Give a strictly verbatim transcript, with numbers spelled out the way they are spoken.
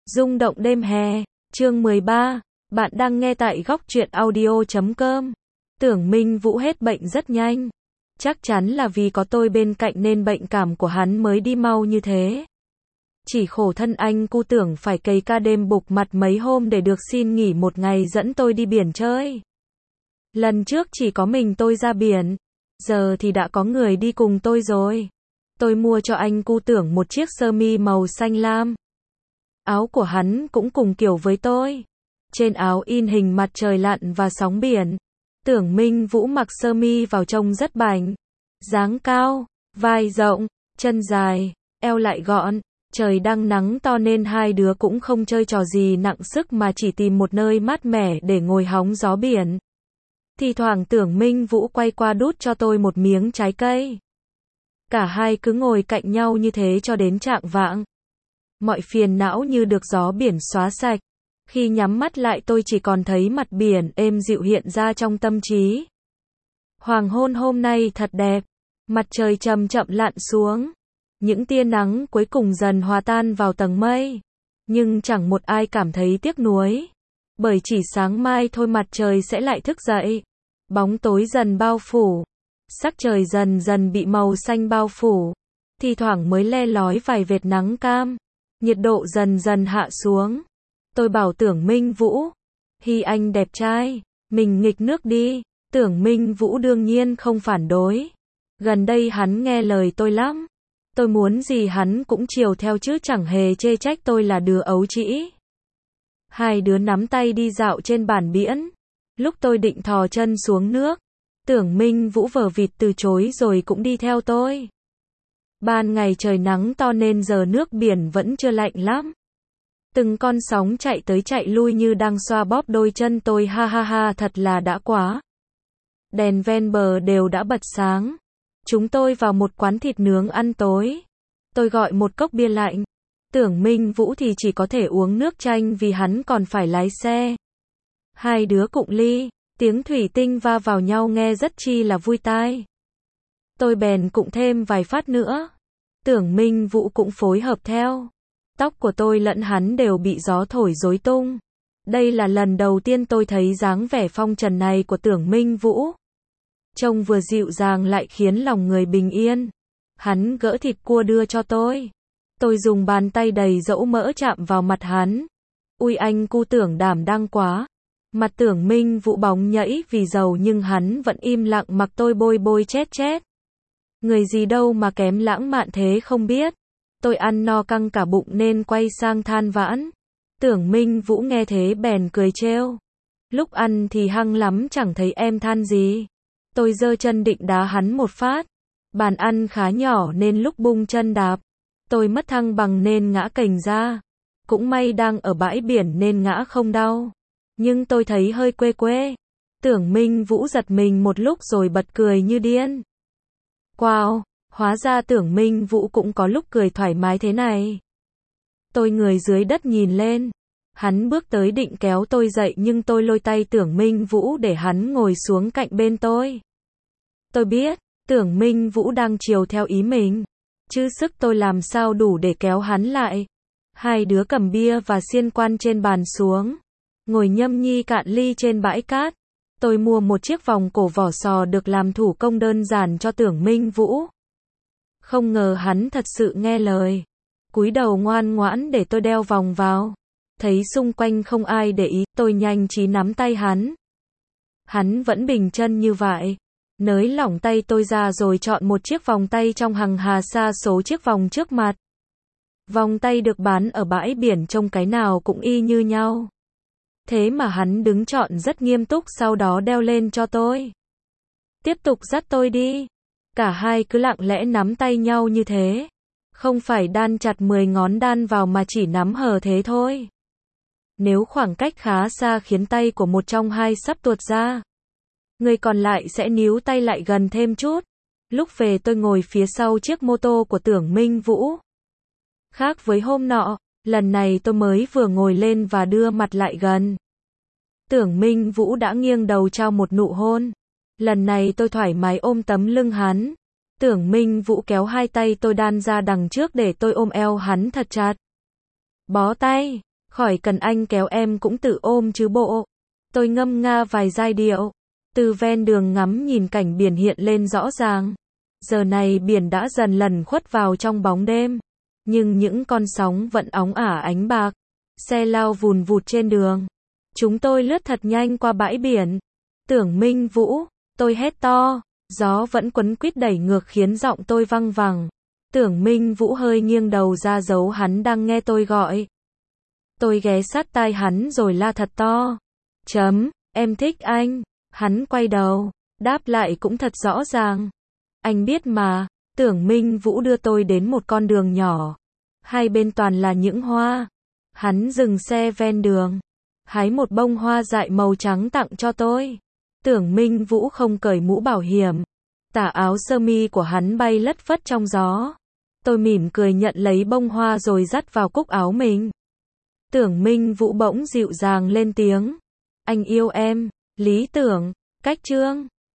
Rung động đêm hè, chương mười ba, bạn đang nghe tại góc truyện audio chấm com. Tưởng Minh Vũ hết bệnh rất nhanh. Chắc chắn là vì có tôi bên cạnh nên bệnh cảm của hắn mới đi mau như thế. Chỉ khổ thân anh cu Tưởng phải cày ca đêm bục mặt mấy hôm để được xin nghỉ một ngày dẫn tôi đi biển chơi. Lần trước chỉ có mình tôi ra biển, giờ thì đã có người đi cùng tôi rồi. Tôi mua cho anh cu Tưởng một chiếc sơ mi màu xanh lam. Áo của hắn cũng cùng kiểu với tôi. Trên áo in hình mặt trời lặn và sóng biển. Tưởng Minh Vũ mặc sơ mi vào trông rất bảnh. Dáng cao, vai rộng, chân dài, eo lại gọn. Trời đang nắng to nên hai đứa cũng không chơi trò gì nặng sức mà chỉ tìm một nơi mát mẻ để ngồi hóng gió biển. Thì thoảng Tưởng Minh Vũ quay qua đút cho tôi một miếng trái cây. Cả hai cứ ngồi cạnh nhau như thế cho đến chạng vạng. Mọi phiền não như được gió biển xóa sạch. Khi nhắm mắt lại tôi chỉ còn thấy mặt biển êm dịu hiện ra trong tâm trí. Hoàng hôn hôm nay thật đẹp. Mặt trời chậm chậm lặn xuống. Những tia nắng cuối cùng dần hòa tan vào tầng mây. Nhưng chẳng một ai cảm thấy tiếc nuối. Bởi chỉ sáng mai thôi mặt trời sẽ lại thức dậy. Bóng tối dần bao phủ. Sắc trời dần dần bị màu xanh bao phủ. Thì thoảng mới le lói vài vệt nắng cam. Nhiệt độ dần dần hạ xuống. Tôi bảo Tưởng Minh Vũ. Hi anh đẹp trai. Mình nghịch nước đi. Tưởng Minh Vũ đương nhiên không phản đối. Gần đây hắn nghe lời tôi lắm. Tôi muốn gì hắn cũng chiều theo chứ chẳng hề chê trách tôi là đứa ấu trĩ. Hai đứa nắm tay đi dạo trên bản biển. Lúc tôi định thò chân xuống nước, Tưởng Minh Vũ vờ vịt từ chối rồi cũng đi theo tôi. Ban ngày trời nắng to nên giờ nước biển vẫn chưa lạnh lắm. Từng con sóng chạy tới chạy lui như đang xoa bóp đôi chân tôi, ha ha ha, thật là đã quá. Đèn ven bờ đều đã bật sáng. Chúng tôi vào một quán thịt nướng ăn tối. Tôi gọi một cốc bia lạnh. Tưởng Minh Vũ thì chỉ có thể uống nước chanh vì hắn còn phải lái xe. Hai đứa cụng ly, tiếng thủy tinh va vào nhau nghe rất chi là vui tai. Tôi bèn cụng thêm vài phát nữa. Tưởng Minh Vũ cũng phối hợp theo. Tóc của tôi lẫn hắn đều bị gió thổi rối tung. Đây là lần đầu tiên tôi thấy dáng vẻ phong trần này của Tưởng Minh Vũ. Trông vừa dịu dàng lại khiến lòng người bình yên. Hắn gỡ thịt cua đưa cho tôi. Tôi dùng bàn tay đầy dẫu mỡ chạm vào mặt hắn. Ui anh cu Tưởng đảm đang quá. Mặt Tưởng Minh Vũ bóng nhẫy vì giàu nhưng hắn vẫn im lặng mặc tôi bôi bôi chét chét. Người gì đâu mà kém lãng mạn thế không biết. Tôi ăn no căng cả bụng nên quay sang than vãn. Tưởng Minh Vũ nghe thế bèn cười trêu. Lúc ăn thì hăng lắm chẳng thấy em than gì. Tôi giơ chân định đá hắn một phát. Bàn ăn khá nhỏ nên lúc bung chân đạp, tôi mất thăng bằng nên ngã cành ra. Cũng may đang ở bãi biển nên ngã không đau. Nhưng tôi thấy hơi quê quê. Tưởng Minh Vũ giật mình một lúc rồi bật cười như điên. Wow, hóa ra Tưởng Minh Vũ cũng có lúc cười thoải mái thế này. Tôi người dưới đất nhìn lên. Hắn bước tới định kéo tôi dậy nhưng tôi lôi tay Tưởng Minh Vũ để hắn ngồi xuống cạnh bên tôi. Tôi biết, Tưởng Minh Vũ đang chiều theo ý mình. Chứ sức tôi làm sao đủ để kéo hắn lại. Hai đứa cầm bia và xiên quan trên bàn xuống. Ngồi nhâm nhi cạn ly trên bãi cát. Tôi mua một chiếc vòng cổ vỏ sò được làm thủ công đơn giản cho Tưởng Minh Vũ. Không ngờ hắn thật sự nghe lời. Cúi đầu ngoan ngoãn để tôi đeo vòng vào. Thấy xung quanh không ai để ý, tôi nhanh trí nắm tay hắn. Hắn vẫn bình chân như vậy. Nới lỏng tay tôi ra rồi chọn một chiếc vòng tay trong hàng hà sa số chiếc vòng trước mặt. Vòng tay được bán ở bãi biển trông cái nào cũng y như nhau. Thế mà hắn đứng chọn rất nghiêm túc sau đó đeo lên cho tôi. Tiếp tục dắt tôi đi. Cả hai cứ lặng lẽ nắm tay nhau như thế. Không phải đan chặt mười ngón đan vào mà chỉ nắm hờ thế thôi. Nếu khoảng cách khá xa khiến tay của một trong hai sắp tuột ra, người còn lại sẽ níu tay lại gần thêm chút. Lúc về tôi ngồi phía sau chiếc mô tô của Tưởng Minh Vũ. Khác với hôm nọ, lần này tôi mới vừa ngồi lên và đưa mặt lại gần. Tưởng Minh Vũ đã nghiêng đầu trao một nụ hôn. Lần này tôi thoải mái ôm tấm lưng hắn. Tưởng Minh Vũ kéo hai tay tôi đan ra đằng trước để tôi ôm eo hắn thật chặt. Bó tay. Khỏi cần anh kéo em cũng tự ôm chứ bộ. Tôi ngâm nga vài giai điệu. Từ ven đường ngắm nhìn cảnh biển hiện lên rõ ràng. Giờ này biển đã dần lẩn khuất vào trong bóng đêm. Nhưng những con sóng vẫn óng ả ánh bạc. Xe lao vùn vụt trên đường. Chúng tôi lướt thật nhanh qua bãi biển. Tưởng Minh Vũ, tôi hét to. Gió vẫn quấn quýt đẩy ngược khiến giọng tôi văng vẳng. Tưởng Minh Vũ hơi nghiêng đầu ra dấu hắn đang nghe tôi gọi. Tôi ghé sát tai hắn rồi la thật to. Chấm, em thích anh. Hắn quay đầu, đáp lại cũng thật rõ ràng. Anh biết mà. Tưởng Minh Vũ đưa tôi đến một con đường nhỏ. Hai bên toàn là những hoa. Hắn dừng xe ven đường. Hái một bông hoa dại màu trắng tặng cho tôi. Tưởng Minh Vũ không cởi mũ bảo hiểm. Tà áo sơ mi của hắn bay lất phất trong gió. Tôi mỉm cười nhận lấy bông hoa rồi dắt vào cúc áo mình. Tưởng Minh Vũ bỗng dịu dàng lên tiếng. Anh yêu em, Lý Tưởng, Cách Trương.